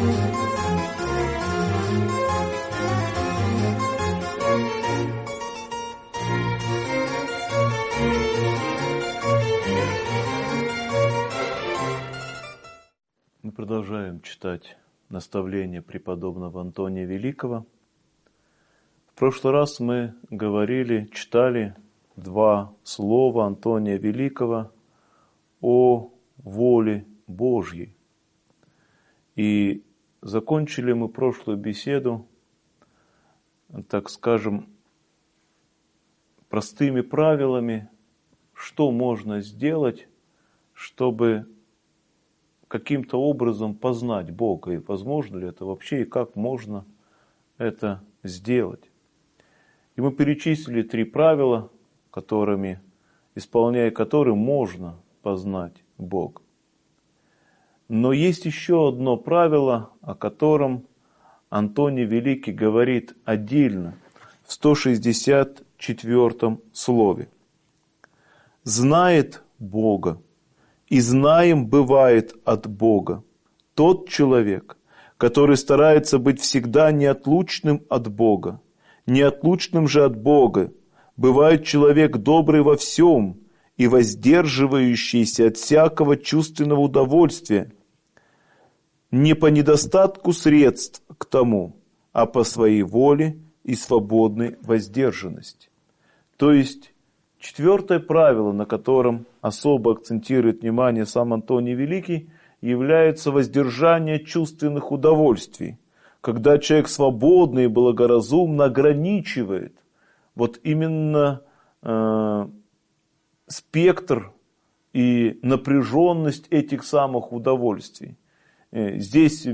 Мы продолжаем читать наставления преподобного Антония Великого. В прошлый раз мы читали два слова Антония Великого о воле Божьей. И закончили мы прошлую беседу, так скажем, простыми правилами, что можно сделать, чтобы каким-то образом познать Бога, и возможно ли это вообще, и как можно это сделать. И мы перечислили 3 правила, исполняя которые можно познать Бога. Но есть еще одно правило, о котором Антоний Великий говорит отдельно в 164 слове. «Знает Бога, и знаем бывает от Бога тот человек, который старается быть всегда неотлучным от Бога. Неотлучным же от Бога бывает человек добрый во всем и воздерживающийся от всякого чувственного удовольствия, не по недостатку средств к тому, а по своей воле и свободной воздержанности». То есть, 4 правило, на котором особо акцентирует внимание сам Антоний Великий, является воздержание чувственных удовольствий. Когда человек свободно и благоразумно ограничивает вот именно спектр и напряженность этих самых удовольствий. Здесь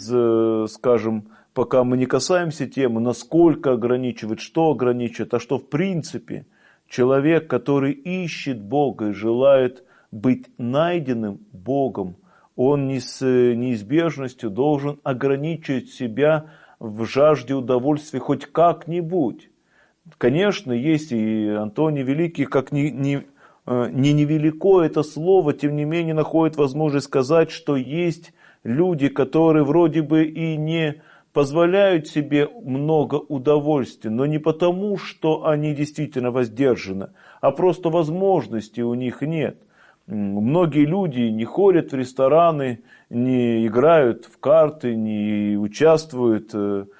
пока мы не касаемся темы, насколько ограничивает, что ограничивает, а что в принципе человек, который ищет Бога и желает быть найденным Богом, он с неизбежностью должен ограничивать себя в жажде удовольствия хоть как-нибудь. Конечно, есть и Антоний Великий, как невелико это слово, тем не менее находит возможность сказать, что есть люди, которые вроде бы и не позволяют себе много удовольствия, но не потому, что они действительно воздержаны, а просто возможности у них нет. Многие люди не ходят в рестораны, не играют в карты, не участвуют,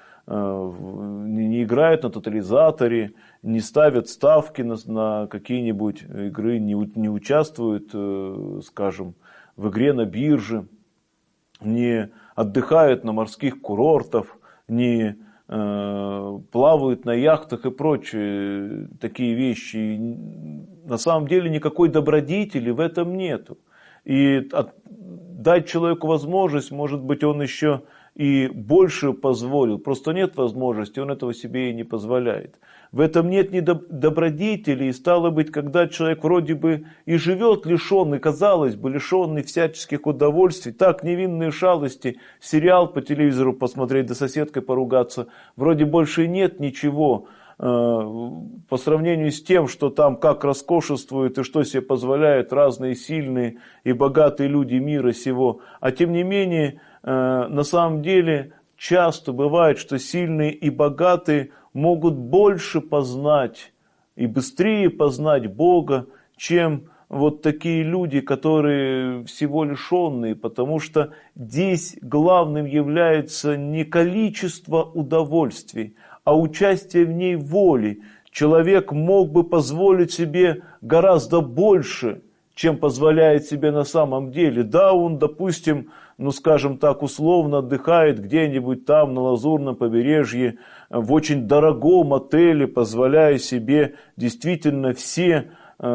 не играют на тотализаторе, не ставят ставки на какие-нибудь игры, не участвуют, скажем, в игре на бирже, не отдыхают на морских курортах, не плавают на яхтах и прочие такие вещи. На самом деле никакой добродетели в этом нету. И дать человеку возможность, может быть, он еще и больше позволил. Просто нет возможности, он этого себе и не позволяет. В этом нет ни добродетели, и стало быть, когда человек вроде бы и живет лишенный, казалось бы, лишенный всяческих удовольствий, так невинные шалости, сериал по телевизору посмотреть, да соседкой поругаться, вроде больше нет ничего по сравнению с тем, что там как роскошествуют и что себе позволяют разные сильные и богатые люди мира сего. А тем не менее, на самом деле, часто бывает, что сильные и богатые могут больше познать и быстрее познать Бога, чем вот такие люди, которые всего лишенные, потому что здесь главным является не количество удовольствий, а участие в ней воли. Человек мог бы позволить себе гораздо больше, чем позволяет себе на самом деле. Да, он, допустим, скажем так, условно отдыхает где-нибудь там на Лазурном побережье, в очень дорогом отеле, позволяя себе действительно все,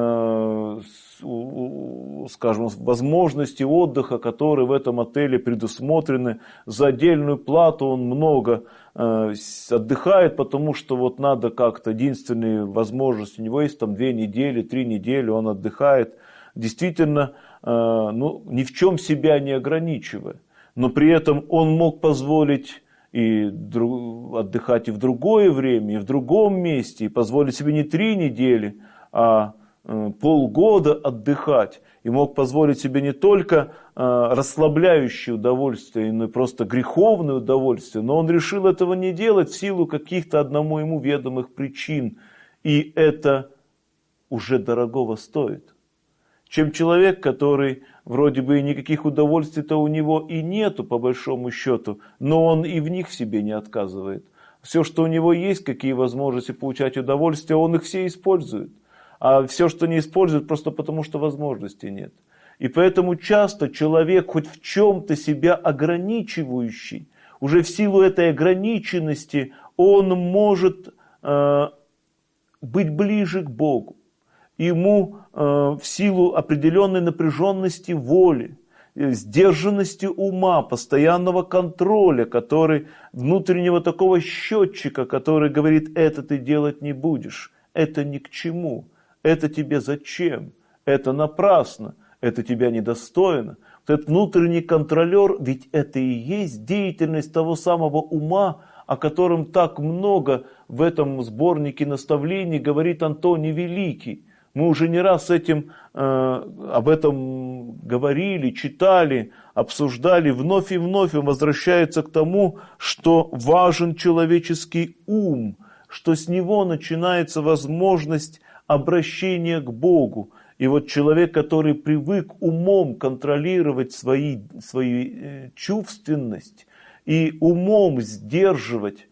скажем, возможности отдыха, которые в этом отеле предусмотрены. За отдельную плату он много отдыхает, потому что вот надо как-то, единственные возможности у него есть там 2 недели, 3 недели он отдыхает. Действительно, ни в чем себя не ограничивая. Но при этом он мог позволить и отдыхать и в другое время, и в другом месте, и позволить себе не 3 недели, а полгода отдыхать и мог позволить себе не только расслабляющее удовольствие, но и просто греховное удовольствие, но он решил этого не делать в силу каких-то одному ему ведомых причин. И это уже дорогого стоит. Чем человек, который вроде бы никаких удовольствий-то у него и нету по большому счету, но он и в них в себе не отказывает. Все, что у него есть, какие возможности получать удовольствие, он их все использует. А все, что не использует, просто потому, что возможностей нет. И поэтому часто человек, хоть в чем-то себя ограничивающий, уже в силу этой ограниченности, он может быть ближе к Богу. Ему в силу определенной напряженности воли, сдержанности ума, постоянного контроля, внутреннего такого счетчика, который говорит: это ты делать не будешь, это ни к чему, это тебе зачем, это напрасно, это тебя недостойно. Вот этот внутренний контролер, ведь это и есть деятельность того самого ума, о котором так много в этом сборнике наставлений говорит Антоний Великий. Мы уже не раз об этом говорили, читали, обсуждали. Вновь и вновь он возвращается к тому, что важен человеческий ум, что с него начинается возможность обращения к Богу. И вот человек, который привык умом контролировать свою чувственность и умом сдерживать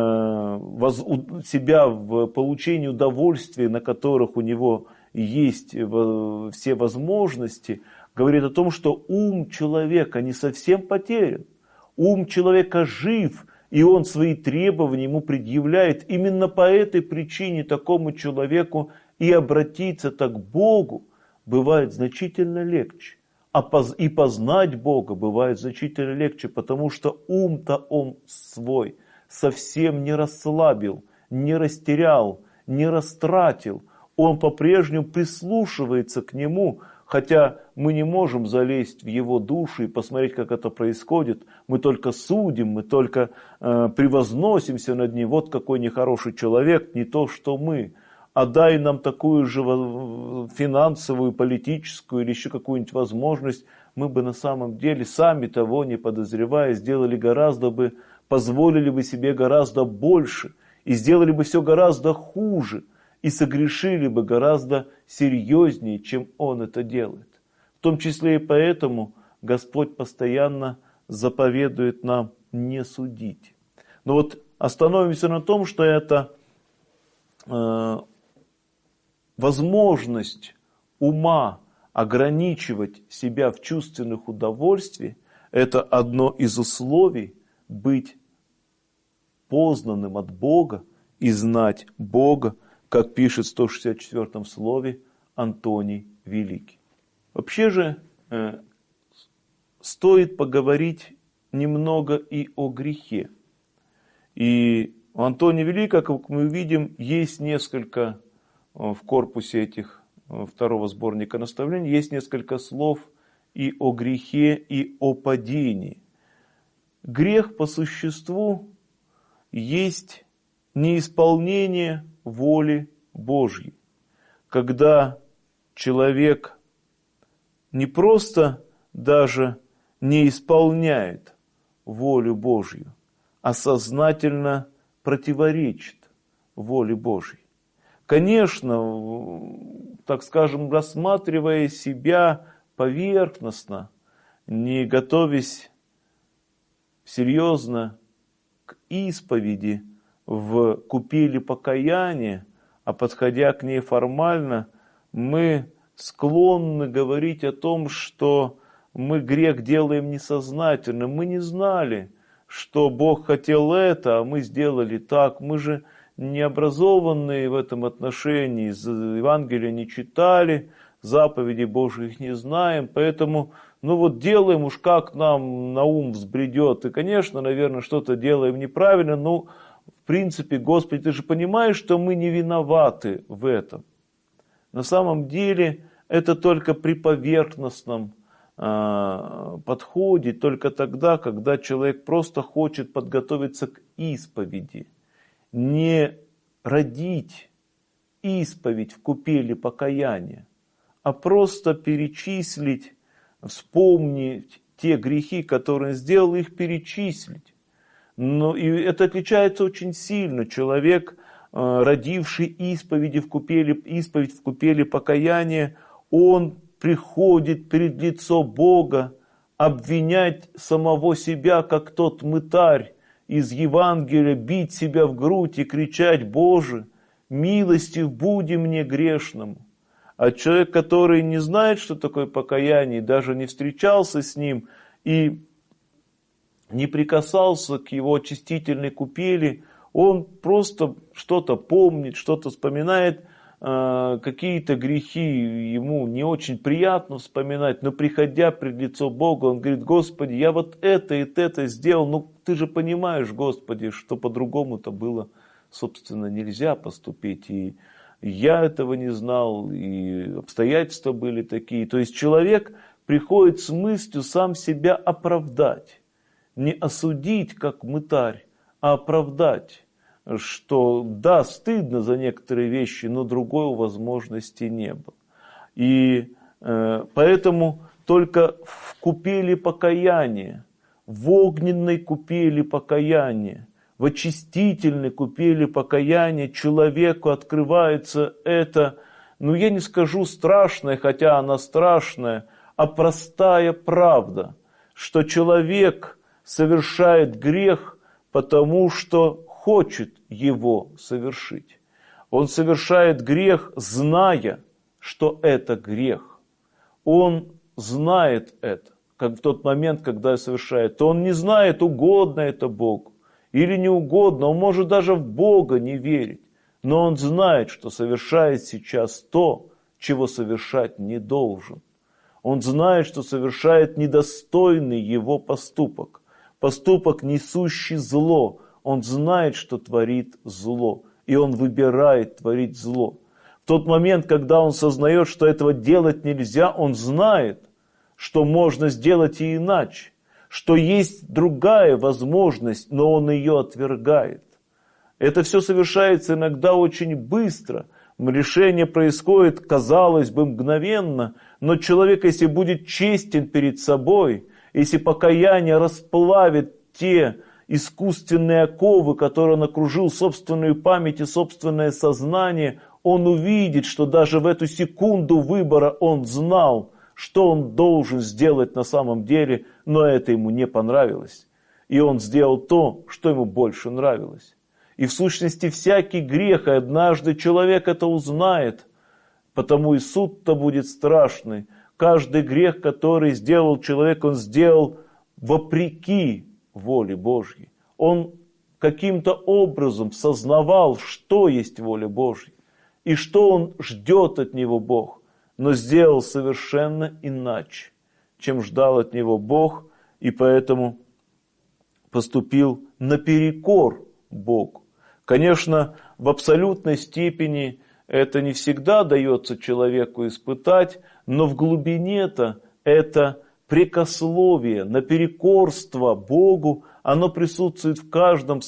себя в получении удовольствия, на которых у него есть все возможности, говорит о том, что ум человека не совсем потерян. Ум человека жив, и он свои требования ему предъявляет. Именно по этой причине такому человеку и обратиться-то к Богу бывает значительно легче. И познать Бога бывает значительно легче, потому что ум-то он свой совсем не расслабил, не растерял, не растратил. Он по-прежнему прислушивается к нему, хотя мы не можем залезть в его душу и посмотреть, как это происходит. Мы только судим, мы только превозносимся над ним. Вот какой нехороший человек, не то что мы. А дай нам такую же финансовую, политическую или еще какую-нибудь возможность, мы бы на самом деле, сами того не подозревая, позволили бы себе гораздо больше и сделали бы все гораздо хуже и согрешили бы гораздо серьезнее, чем он это делает. В том числе и поэтому Господь постоянно заповедует нам не судить. Но вот остановимся на том, что это возможность ума ограничивать себя в чувственных удовольствиях, это одно из условий быть познанным от Бога и знать Бога, как пишет в 164-м слове Антоний Великий. Вообще же стоит поговорить немного и о грехе. И у Антония Великого, как мы видим, есть несколько в корпусе этих второго сборника наставлений, есть несколько слов и о грехе, и о падении. Грех по существу есть неисполнение воли Божьей. Когда человек не просто даже не исполняет волю Божью, а сознательно противоречит воле Божьей. Конечно, так скажем, рассматривая себя поверхностно, не готовясь серьезно к исповеди в купели покаяния, а подходя к ней формально, мы склонны говорить о том, что мы грех делаем несознательно. Мы не знали, что Бог хотел это, а мы сделали так. Мы же необразованные в этом отношении, Евангелия не читали, заповедей Божьих не знаем, поэтому, делаем уж как нам на ум взбредет. И, конечно, наверное, что-то делаем неправильно, но, в принципе, Господи, ты же понимаешь, что мы не виноваты в этом. На самом деле, это только при поверхностном подходе, только тогда, когда человек просто хочет подготовиться к исповеди. Не родить исповедь в купели покаяния, а просто перечислить, вспомнить те грехи, которые он сделал, их перечислить. Но и это отличается очень сильно. Человек, родивший исповедь в купели покаяния, он приходит перед лицо Бога обвинять самого себя, как тот мытарь из Евангелия, бить себя в грудь и кричать: «Боже, милостив буди мне грешному». А человек, который не знает, что такое покаяние, даже не встречался с ним и не прикасался к его очистительной купели, он просто что-то помнит, что-то вспоминает, какие-то грехи ему не очень приятно вспоминать, но приходя пред лицо Бога, он говорит: «Господи, я вот это и это сделал, ну ты же понимаешь, Господи, что по-другому-то было, собственно, нельзя поступить, и я этого не знал, и обстоятельства были такие». То есть человек приходит с мыслью сам себя оправдать, не осудить как мытарь, а оправдать, что да, стыдно за некоторые вещи, но другой возможности не было. И поэтому только в купели покаяния, в огненной купели покаяния, в очистительной купели покаяния человеку открывается это, ну я не скажу страшное, хотя она страшная, а простая правда, что человек совершает грех, потому что хочет его совершить. Он совершает грех, зная, что это грех. Он знает это, как в тот момент, когда совершает. То он не знает, угодно это Богу или не угодно. Он может даже в Бога не верить. Но он знает, что совершает сейчас то, чего совершать не должен. Он знает, что совершает недостойный его поступок. Поступок, несущий зло. Он знает, что творит зло, и он выбирает творить зло. В тот момент, когда он сознает, что этого делать нельзя, он знает, что можно сделать и иначе, что есть другая возможность, но он ее отвергает. Это все совершается иногда очень быстро. Решение происходит, казалось бы, мгновенно, но человек, если будет честен перед собой, если покаяние расплавит те искусственные оковы, которые он окружил собственную память и собственное сознание, он увидит, что даже в эту секунду выбора он знал, что он должен сделать на самом деле, но это ему не понравилось. И он сделал то, что ему больше нравилось. И в сущности всякий грех, и однажды человек это узнает, потому и суд-то будет страшный. Каждый грех, который сделал человек, он сделал вопреки воле Божьей. Он каким-то образом сознавал, что есть воля Божья, и что он ждет от него Бог, но сделал совершенно иначе, чем ждал от него Бог, и поэтому поступил наперекор Богу. Конечно, в абсолютной степени это не всегда дается человеку испытать, но в глубине-то это прекословие, наперекорство Богу, оно присутствует в каждом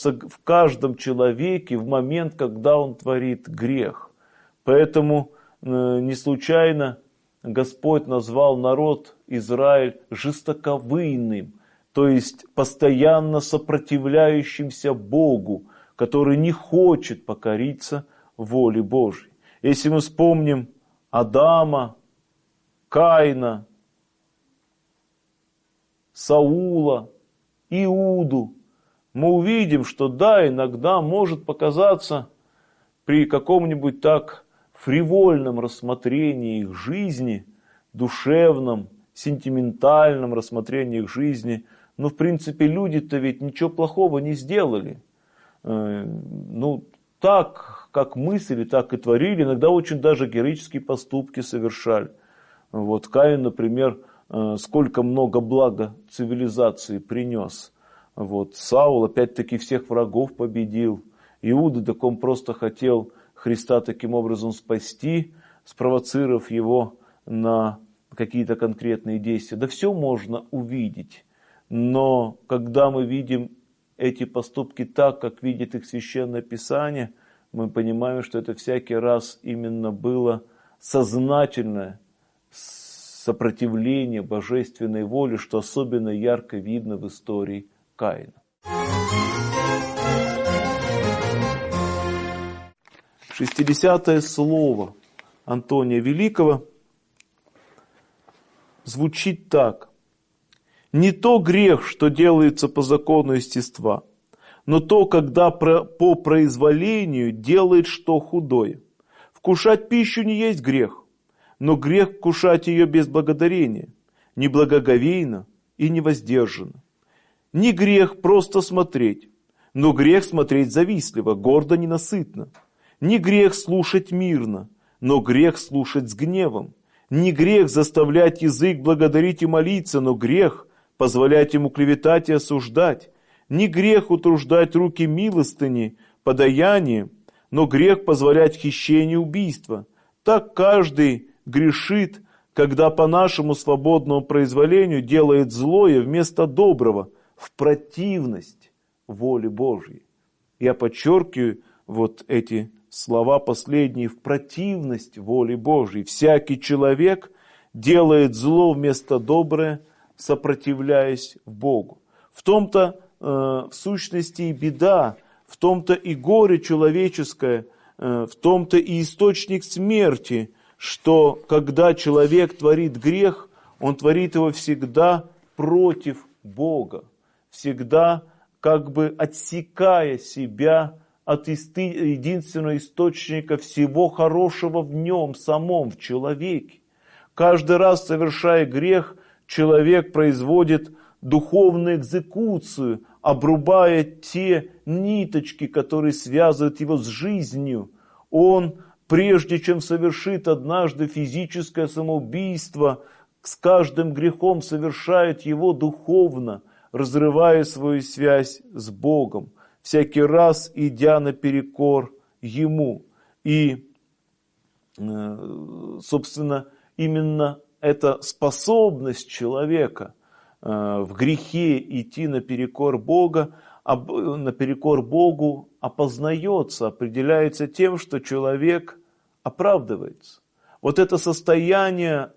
человеке в момент, когда он творит грех. Поэтому не случайно Господь назвал народ Израиль жестоковыйным, то есть постоянно сопротивляющимся Богу, который не хочет покориться воле Божьей. Если мы вспомним Адама, Каина, Саула, Иуду, мы увидим, что да, иногда может показаться при каком-нибудь так фривольном рассмотрении их жизни, душевном, сентиментальном рассмотрении их жизни, но в принципе люди-то ведь ничего плохого не сделали. Ну, так, как мыслили, так и творили, иногда очень даже героические поступки совершали. Вот Каин, например, сколько много блага цивилизации принес. Вот Саул опять-таки всех врагов победил. Иуда, так он просто хотел Христа таким образом спасти, спровоцировав его на какие-то конкретные действия. Да все можно увидеть. Но когда мы видим эти поступки так, как видит их Священное Писание, мы понимаем, что это всякий раз именно было сознательное сопротивление божественной воле, что особенно ярко видно в истории Каина. 60-е слово Антония Великого звучит так. «Не то грех, что делается по закону естества, но то, когда по произволению делает что худое. Вкушать пищу не есть грех, но грех вкушать ее без благодарения, неблагоговейно и невоздержанно. Не грех просто смотреть, но грех смотреть завистливо, гордо, ненасытно. Не грех слушать мирно, но грех слушать с гневом. Не грех заставлять язык благодарить и молиться, но грех позволять ему клеветать и осуждать. Не грех утруждать руки милостыни, подаянием, но грех позволять хищение и убийство. Так каждый грешит, когда по нашему свободному произволению делает злое вместо доброго, в противность воле Божьей». Я подчеркиваю вот эти слова последние, в противность воле Божьей. Всякий человек делает зло вместо доброе, сопротивляясь Богу. В том-то в сущности и беда, в том-то и горе человеческое, в том-то и источник смерти, что когда человек творит грех, он творит его всегда против Бога, всегда как бы отсекая себя от единственного источника всего хорошего в нем самом, в человеке. Каждый раз, совершая грех, человек производит духовную экзекуцию, обрубая те ниточки, которые связывают его с жизнью. Он, прежде чем совершит однажды физическое самоубийство, с каждым грехом совершает его духовно, разрывая свою связь с Богом, всякий раз идя наперекор Ему. И, собственно, именно эта способность человека в грехе идти наперекор Бога, наперекор Богу опознается, определяется тем, что человек оправдывается. Вот это состояние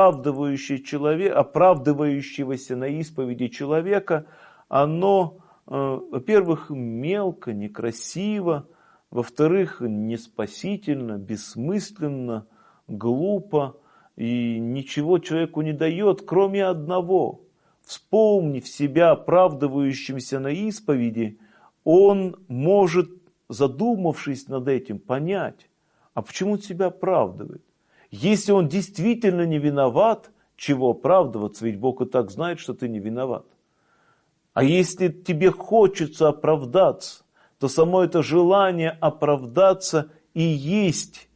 оправдывающегося на исповеди человека, оно, во-первых, мелко, некрасиво, во-вторых, неспасительно, бессмысленно, глупо и ничего человеку не дает, кроме одного. Вспомнив себя оправдывающимся на исповеди, он может, задумавшись над этим, понять, а почему он себя оправдывает? Если он действительно не виноват, чего оправдываться, ведь Бог и так знает, что ты не виноват. А если тебе хочется оправдаться, то само это желание оправдаться и есть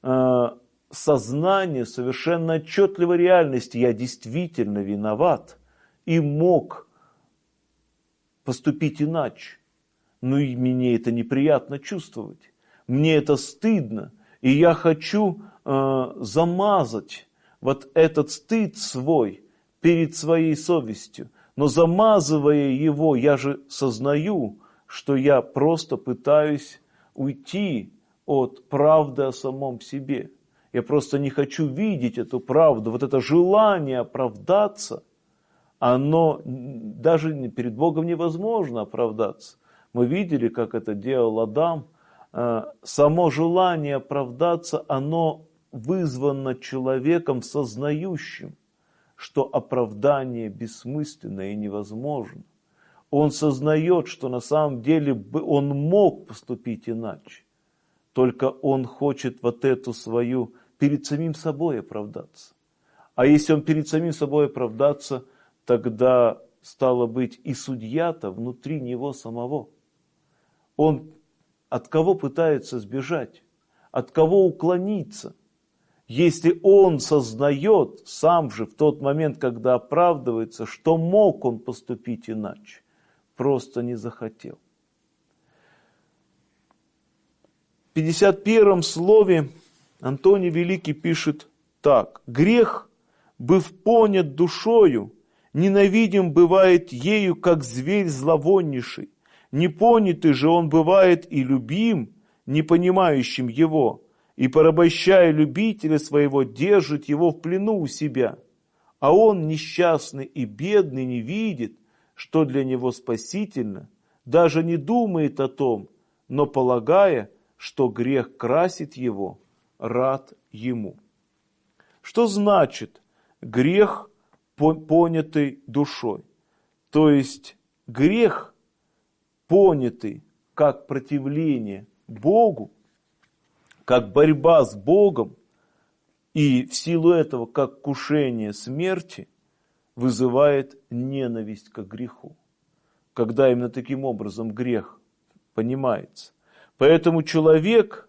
сознание совершенно отчетливой реальности. Я действительно виноват и мог поступить иначе. Но и мне это неприятно чувствовать. Мне это стыдно. И я хочу замазать вот этот стыд свой перед своей совестью. Но замазывая его, я же сознаю, что я просто пытаюсь уйти от правды о самом себе. Я просто не хочу видеть эту правду. Вот это желание оправдаться, оно даже перед Богом невозможно оправдаться. Мы видели, как это делал Адам. Само желание оправдаться, оно вызвано человеком сознающим, что оправдание бессмысленно и невозможно. Он сознает, что на самом деле он мог поступить иначе. Только он хочет вот эту свою перед самим собой оправдаться. А если он перед самим собой оправдаться, тогда стало быть и судья-то внутри него самого. Он от кого пытается сбежать? От кого уклониться? Если он сознает сам же в тот момент, когда оправдывается, что мог он поступить иначе, просто не захотел. В 51 слове Антоний Великий пишет так. «Грех, быв понят душою, ненавидим бывает ею, как зверь зловоннейший. Непонятый же он бывает и любим, не понимающим его, и, порабощая любителя своего, держит его в плену у себя. А он, несчастный и бедный, не видит, что для него спасительно, даже не думает о том, но полагая, что грех красит его, рад ему. Что значит грех, понятый душой? То есть грех, понятый как противление Богу, как борьба с Богом, и в силу этого, как кушение смерти, вызывает ненависть к греху. Когда именно таким образом грех понимается. Поэтому человек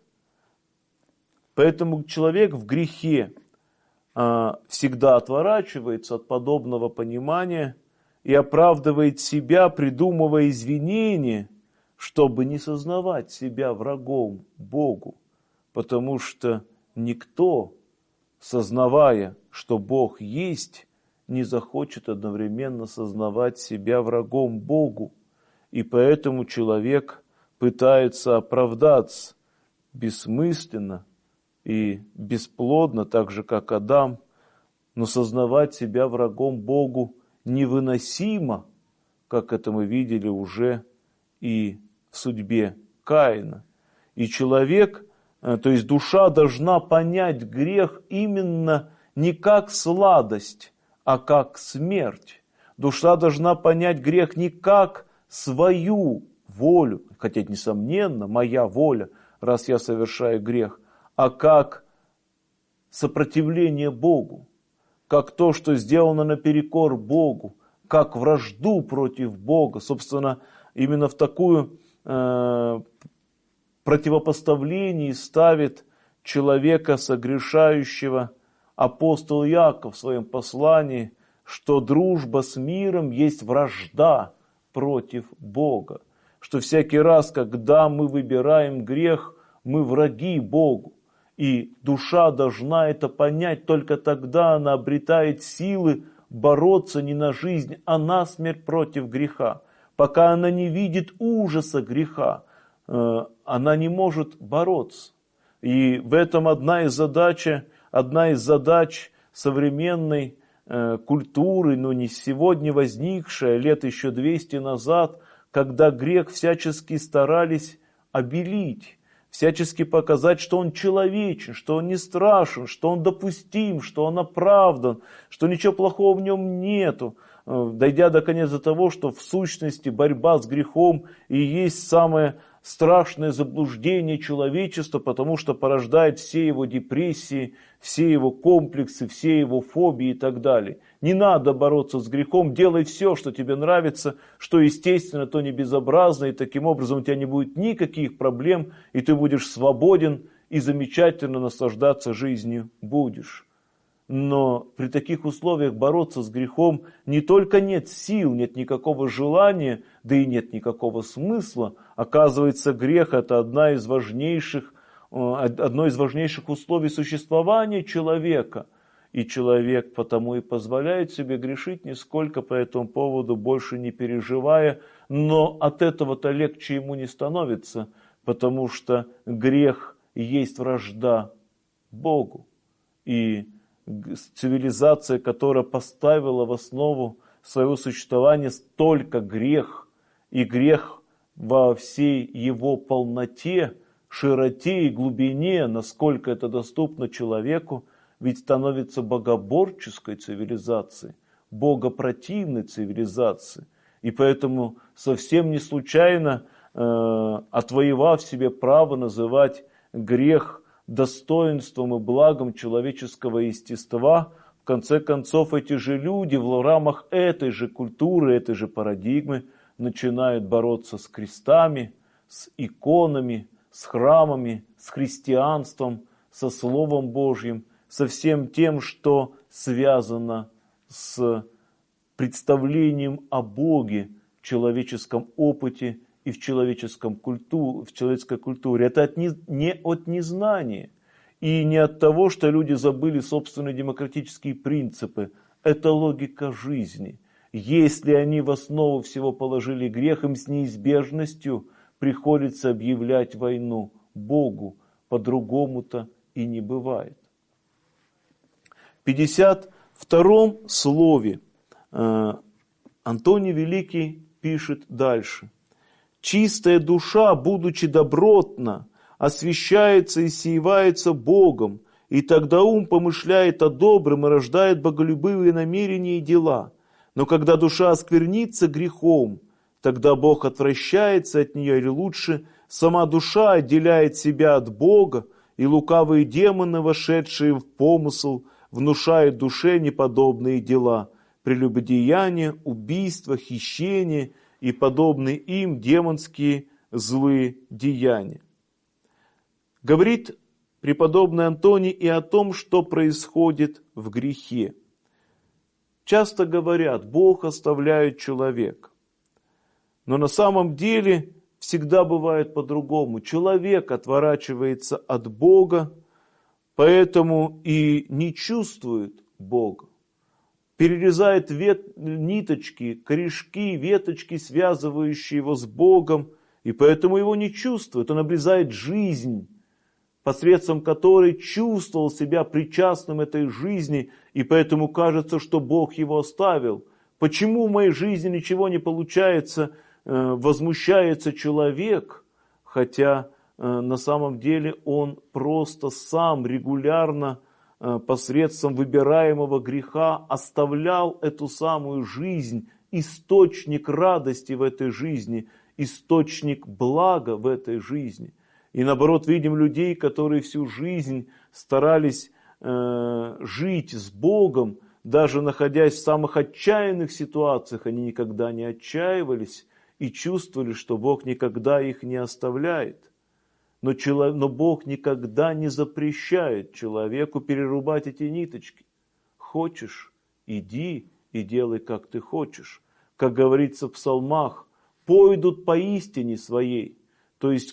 в грехе всегда отворачивается от подобного понимания и оправдывает себя, придумывая извинения, чтобы не сознавать себя врагом Богу. Потому что никто, сознавая, что Бог есть, не захочет одновременно сознавать себя врагом Богу. И поэтому человек пытается оправдаться бессмысленно и бесплодно, так же как Адам, но сознавать себя врагом Богу невыносимо, как это мы видели уже и в судьбе Каина. И человек, то есть душа, должна понять грех именно не как сладость, а как смерть. Душа должна понять грех не как свою волю, хотя, несомненно, моя воля, раз я совершаю грех, а как сопротивление Богу, как то, что сделано наперекор Богу, как вражду против Бога. Собственно, именно в такую противопоставление ставит человека согрешающего апостол Иаков в своем послании, что дружба с миром есть вражда против Бога. Что всякий раз, когда мы выбираем грех, мы враги Богу. И душа должна это понять, только тогда она обретает силы бороться не на жизнь, а на смерть против греха. Пока она не видит ужаса греха, она не может бороться. И в этом одна из задач современной культуры, но не сегодня возникшая, лет еще 200 назад, когда грех всячески старались обелить, всячески показать, что он человечен, что он не страшен, что он допустим, что он оправдан, что ничего плохого в нем нету, дойдя наконец до того, что в сущности борьба с грехом и есть самое страшное заблуждение человечества, потому что порождает все его депрессии, все его комплексы, все его фобии и так далее. Не надо бороться с грехом, делай все, что тебе нравится, что естественно, то не безобразно, и таким образом у тебя не будет никаких проблем, и ты будешь свободен и замечательно наслаждаться жизнью будешь. Но при таких условиях бороться с грехом не только нет сил, нет никакого желания, да и нет никакого смысла. Оказывается, грех – это одно из важнейших условий существования человека. И человек потому и позволяет себе грешить, нисколько по этому поводу больше не переживая. Но от этого-то легче ему не становится, потому что грех есть вражда Богу. И цивилизация, которая поставила в основу своего существования только грех, и грех во всей его полноте, широте и глубине, насколько это доступно человеку, ведь становится богоборческой цивилизацией, богопротивной цивилизацией. И поэтому совсем не случайно, отвоевав себе право называть грех достоинством и благом человеческого естества, в конце концов эти же люди в рамах этой же культуры, этой же парадигмы начинают бороться с крестами, с иконами, с храмами, с христианством, со Словом Божьим, со всем тем, что связано с представлением о Боге в человеческом опыте и в человеческой культуре. Это не от незнания и не от того, что люди забыли собственные демократические принципы. Это логика жизни. Если они в основу всего положили грех, им с неизбежностью приходится объявлять войну Богу. По-другому-то и не бывает. В 52-м слове Антоний Великий пишет дальше. «Чистая душа, будучи добротна, освящается и сеивается Богом, и тогда ум помышляет о добром и рождает боголюбивые намерения и дела. Но когда душа осквернится грехом, тогда Бог отвращается от нее, или лучше, сама душа отделяет себя от Бога, и лукавые демоны, вошедшие в помысл, внушают душе неподобные дела, прелюбодеяния, убийства, хищения и подобные им демонские злые деяния». Говорит преподобный Антоний и о том, что происходит в грехе. Часто говорят, Бог оставляет человека. Но на самом деле всегда бывает по-другому. Человек отворачивается от Бога, поэтому и не чувствует Бога. Перерезает ниточки, корешки, веточки, связывающие его с Богом, и поэтому его не чувствует. Он обрезает жизнь, посредством которой чувствовал себя причастным этой жизни, и поэтому кажется, что Бог его оставил. Почему в моей жизни ничего не получается, возмущается человек, хотя на самом деле он просто сам регулярно посредством выбираемого греха оставлял эту самую жизнь, источник радости в этой жизни, источник блага в этой жизни. И наоборот, видим людей, которые всю жизнь старались жить с Богом, даже находясь в самых отчаянных ситуациях, они никогда не отчаивались и чувствовали, что Бог никогда их не оставляет. Но Бог никогда не запрещает человеку перерубать эти ниточки. Хочешь, иди и делай, как ты хочешь. Как говорится в псалмах, пойдут по истине своей, то есть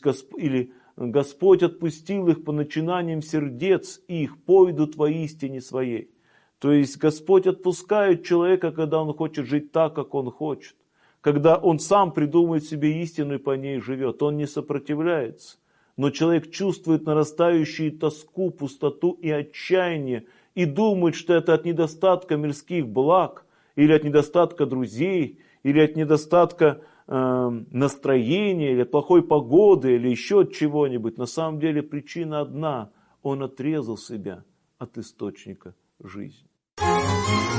Господь отпустил их по начинаниям сердец их, пойдут во истине своей. То есть Господь отпускает человека, когда он хочет жить так, как он хочет. Когда он сам придумывает себе истину и по ней живет, он не сопротивляется. Но человек чувствует нарастающую тоску, пустоту и отчаяние, и думает, что это от недостатка мирских благ, или от недостатка друзей, или от недостатка настроения, или от плохой погоды, или еще от чего-нибудь. На самом деле причина одна: он отрезал себя от источника жизни.